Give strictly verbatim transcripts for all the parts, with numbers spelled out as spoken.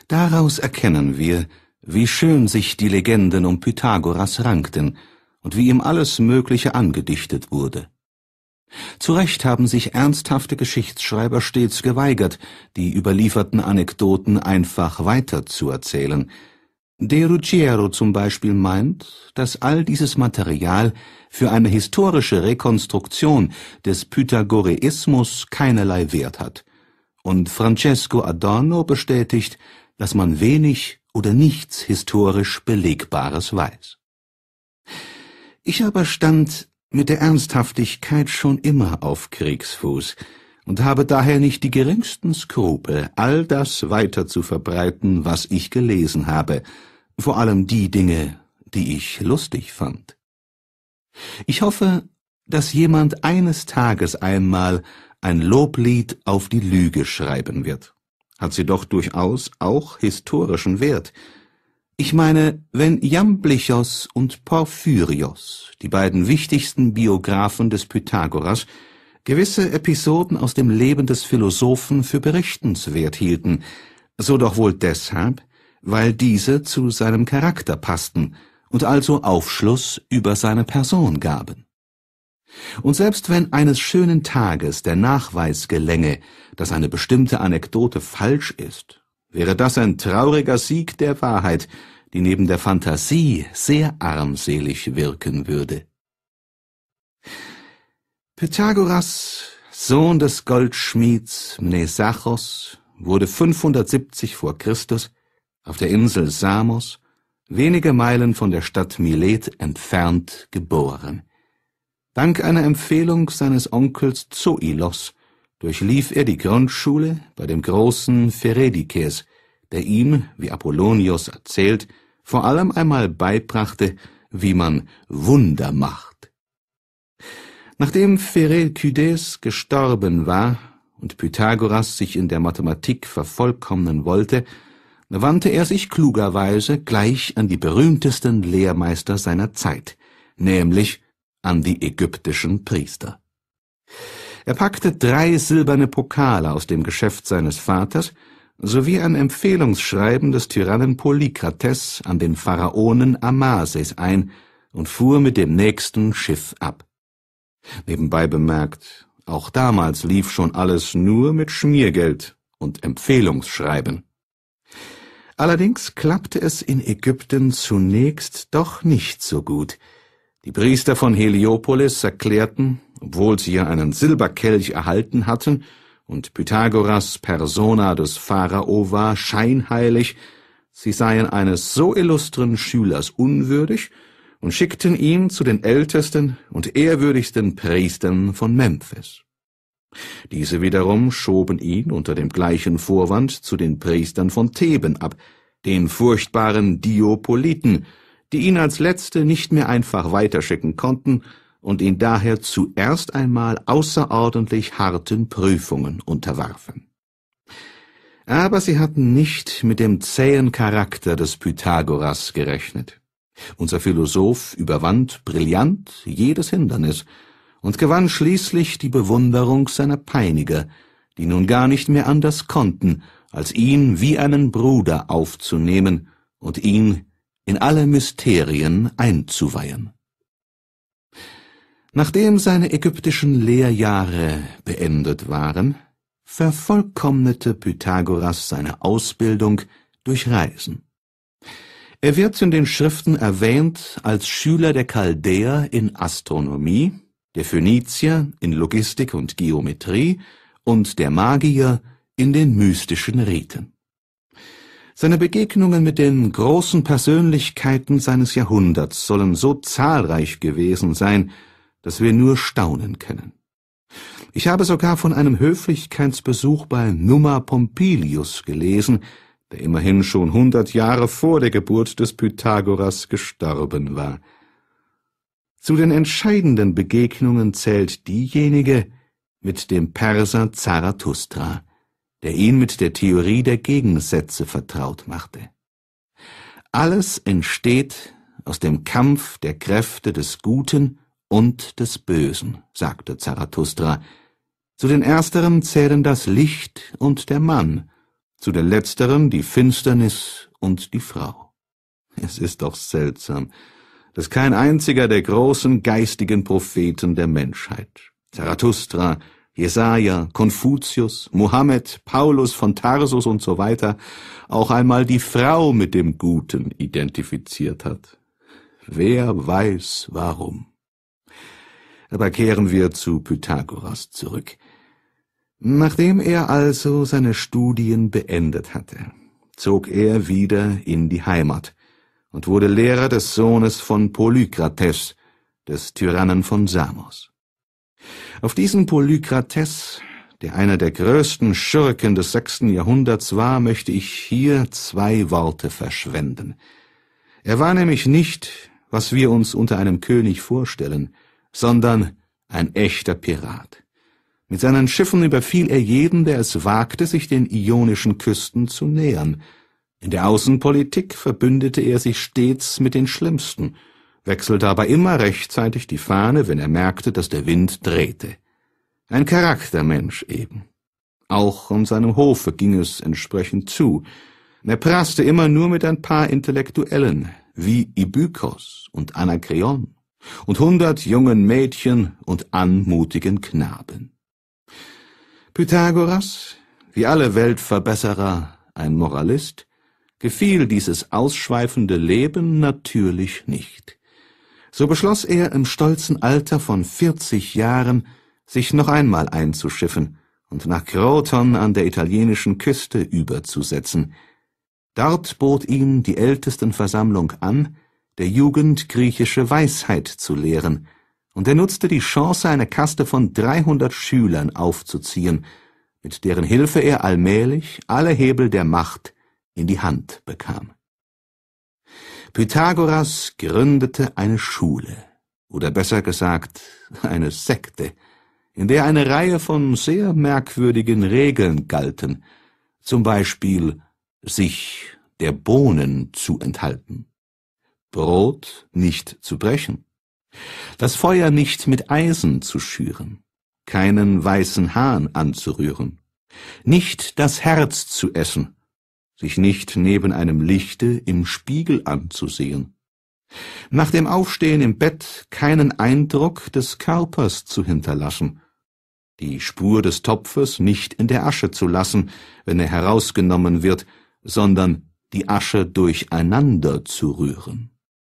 Daraus erkennen wir, wie schön sich die Legenden um Pythagoras rankten und wie ihm alles Mögliche angedichtet wurde. Zu Recht haben sich ernsthafte Geschichtsschreiber stets geweigert, die überlieferten Anekdoten einfach weiterzuerzählen. De Ruggiero zum Beispiel meint, dass all dieses Material für eine historische Rekonstruktion des Pythagoreismus keinerlei Wert hat. Und Francesco Adorno bestätigt, dass man wenig oder nichts historisch Belegbares weiß. Ich aber stand mit der Ernsthaftigkeit schon immer auf Kriegsfuß und habe daher nicht die geringsten Skrupel, all das weiter zu verbreiten, was ich gelesen habe, vor allem die Dinge, die ich lustig fand. Ich hoffe, dass jemand eines Tages einmal ein Loblied auf die Lüge schreiben wird. Hat sie doch durchaus auch historischen Wert. Ich meine, wenn Jamblichos und Porphyrios, die beiden wichtigsten Biographen des Pythagoras, gewisse Episoden aus dem Leben des Philosophen für berichtenswert hielten, so doch wohl deshalb, weil diese zu seinem Charakter passten und also Aufschluss über seine Person gaben. Und selbst wenn eines schönen Tages der Nachweis gelänge, dass eine bestimmte Anekdote falsch ist, wäre das ein trauriger Sieg der Wahrheit, die neben der Fantasie sehr armselig wirken würde. Pythagoras, Sohn des Goldschmieds Mnesachos, wurde fünfhundertsiebzig vor Christus auf der Insel Samos, wenige Meilen von der Stadt Milet entfernt, geboren. Dank einer Empfehlung seines Onkels Zoilos durchlief er die Grundschule bei dem großen Pheredikes, der ihm, wie Apollonius erzählt, vor allem einmal beibrachte, wie man Wunder macht. Nachdem Pherekydes gestorben war und Pythagoras sich in der Mathematik vervollkommnen wollte, wandte er sich klugerweise gleich an die berühmtesten Lehrmeister seiner Zeit, nämlich an die ägyptischen Priester. Er packte drei silberne Pokale aus dem Geschäft seines Vaters sowie ein Empfehlungsschreiben des Tyrannen Polykrates an den Pharaonen Amasis ein und fuhr mit dem nächsten Schiff ab. Nebenbei bemerkt, auch damals lief schon alles nur mit Schmiergeld und Empfehlungsschreiben. Allerdings klappte es in Ägypten zunächst doch nicht so gut. Die Priester von Heliopolis erklärten, obwohl sie ja einen Silberkelch erhalten hatten und Pythagoras Persona des Pharao war, scheinheilig, sie seien eines so illustren Schülers unwürdig und schickten ihn zu den ältesten und ehrwürdigsten Priestern von Memphis. Diese wiederum schoben ihn unter dem gleichen Vorwand zu den Priestern von Theben ab, den furchtbaren Diopoliten, die ihn als Letzte nicht mehr einfach weiterschicken konnten und ihn daher zuerst einmal außerordentlich harten Prüfungen unterwarfen. Aber sie hatten nicht mit dem zähen Charakter des Pythagoras gerechnet. Unser Philosoph überwand brillant jedes Hindernis und gewann schließlich die Bewunderung seiner Peiniger, die nun gar nicht mehr anders konnten, als ihn wie einen Bruder aufzunehmen und ihn in alle Mysterien einzuweihen. Nachdem seine ägyptischen Lehrjahre beendet waren, vervollkommnete Pythagoras seine Ausbildung durch Reisen. Er wird in den Schriften erwähnt als Schüler der Chaldäer in Astronomie, der Phönizier in Logistik und Geometrie und der Magier in den mystischen Riten. Seine Begegnungen mit den großen Persönlichkeiten seines Jahrhunderts sollen so zahlreich gewesen sein, dass wir nur staunen können. Ich habe sogar von einem Höflichkeitsbesuch bei Numa Pompilius gelesen, der immerhin schon hundert Jahre vor der Geburt des Pythagoras gestorben war. Zu den entscheidenden Begegnungen zählt diejenige mit dem Perser Zarathustra, der ihn mit der Theorie der Gegensätze vertraut machte. Alles entsteht aus dem Kampf der Kräfte des Guten und des Bösen, sagte Zarathustra. Zu den ersteren zählen das Licht und der Mann, zu den letzteren die Finsternis und die Frau. Es ist doch seltsam, dass kein einziger der großen geistigen Propheten der Menschheit, Zarathustra, Jesaja, Konfuzius, Mohammed, Paulus von Tarsus und so weiter, auch einmal die Frau mit dem Guten identifiziert hat. Wer weiß warum. Aber kehren wir zu Pythagoras zurück. Nachdem er also seine Studien beendet hatte, zog er wieder in die Heimat und wurde Lehrer des Sohnes von Polykrates, des Tyrannen von Samos. Auf diesen Polykrates, der einer der größten Schurken des sechsten Jahrhunderts war, möchte ich hier zwei Worte verschwenden. Er war nämlich nicht, was wir uns unter einem König vorstellen, sondern ein echter Pirat. Mit seinen Schiffen überfiel er jeden, der es wagte, sich den ionischen Küsten zu nähern. In der Außenpolitik verbündete er sich stets mit den Schlimmsten, wechselte aber immer rechtzeitig die Fahne, wenn er merkte, dass der Wind drehte. Ein Charaktermensch eben. Auch an seinem Hofe ging es entsprechend zu. Er praßte immer nur mit ein paar Intellektuellen, wie Ibykos und Anakreon, und hundert jungen Mädchen und anmutigen Knaben. Pythagoras, wie alle Weltverbesserer ein Moralist, gefiel dieses ausschweifende Leben natürlich nicht. So beschloss er im stolzen Alter von vierzig Jahren, sich noch einmal einzuschiffen und nach Kroton an der italienischen Küste überzusetzen. Dort bot ihm die Ältestenversammlung an, der Jugend griechische Weisheit zu lehren, und er nutzte die Chance, eine Kaste von dreihundert Schülern aufzuziehen, mit deren Hilfe er allmählich alle Hebel der Macht in die Hand bekam. Pythagoras gründete eine Schule, oder besser gesagt eine Sekte, in der eine Reihe von sehr merkwürdigen Regeln galten, zum Beispiel sich der Bohnen zu enthalten, Brot nicht zu brechen, das Feuer nicht mit Eisen zu schüren, keinen weißen Hahn anzurühren, nicht das Herz zu essen, sich nicht neben einem Lichte im Spiegel anzusehen, nach dem Aufstehen im Bett keinen Eindruck des Körpers zu hinterlassen, die Spur des Topfes nicht in der Asche zu lassen, wenn er herausgenommen wird, sondern die Asche durcheinander zu rühren.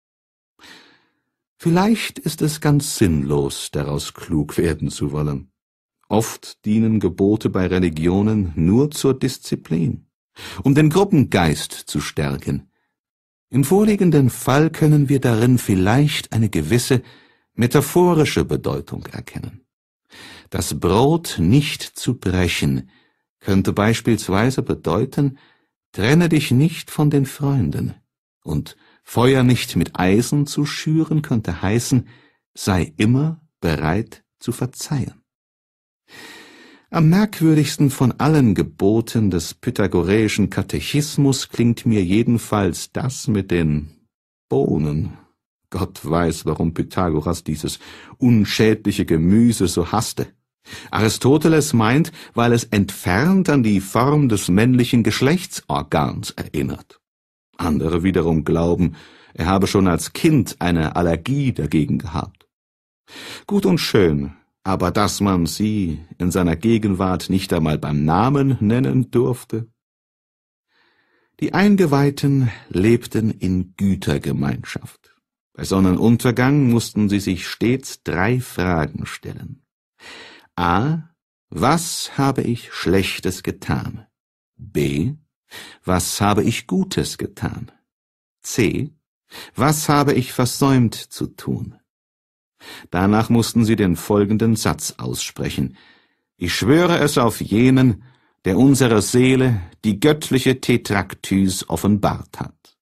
Vielleicht ist es ganz sinnlos, daraus klug werden zu wollen. Oft dienen Gebote bei Religionen nur zur Disziplin, um den Gruppengeist zu stärken. Im vorliegenden Fall können wir darin vielleicht eine gewisse metaphorische Bedeutung erkennen. Das Brot nicht zu brechen könnte beispielsweise bedeuten, trenne dich nicht von den Freunden, und Feuer nicht mit Eisen zu schüren könnte heißen, sei immer bereit zu verzeihen. Am merkwürdigsten von allen Geboten des pythagoreischen Katechismus klingt mir jedenfalls das mit den Bohnen. Gott weiß, warum Pythagoras dieses unschädliche Gemüse so hasste. Aristoteles meint, weil es entfernt an die Form des männlichen Geschlechtsorgans erinnert. Andere wiederum glauben, er habe schon als Kind eine Allergie dagegen gehabt. Gut und schön, aber dass man sie in seiner Gegenwart nicht einmal beim Namen nennen durfte. Die Eingeweihten lebten in Gütergemeinschaft. Bei Sonnenuntergang mussten sie sich stets drei Fragen stellen. A. Was habe ich Schlechtes getan? B. Was habe ich Gutes getan? C. Was habe ich versäumt zu tun? Danach mussten sie den folgenden Satz aussprechen. Ich schwöre es auf jenen, der unserer Seele die göttliche Tetraktys offenbart hat.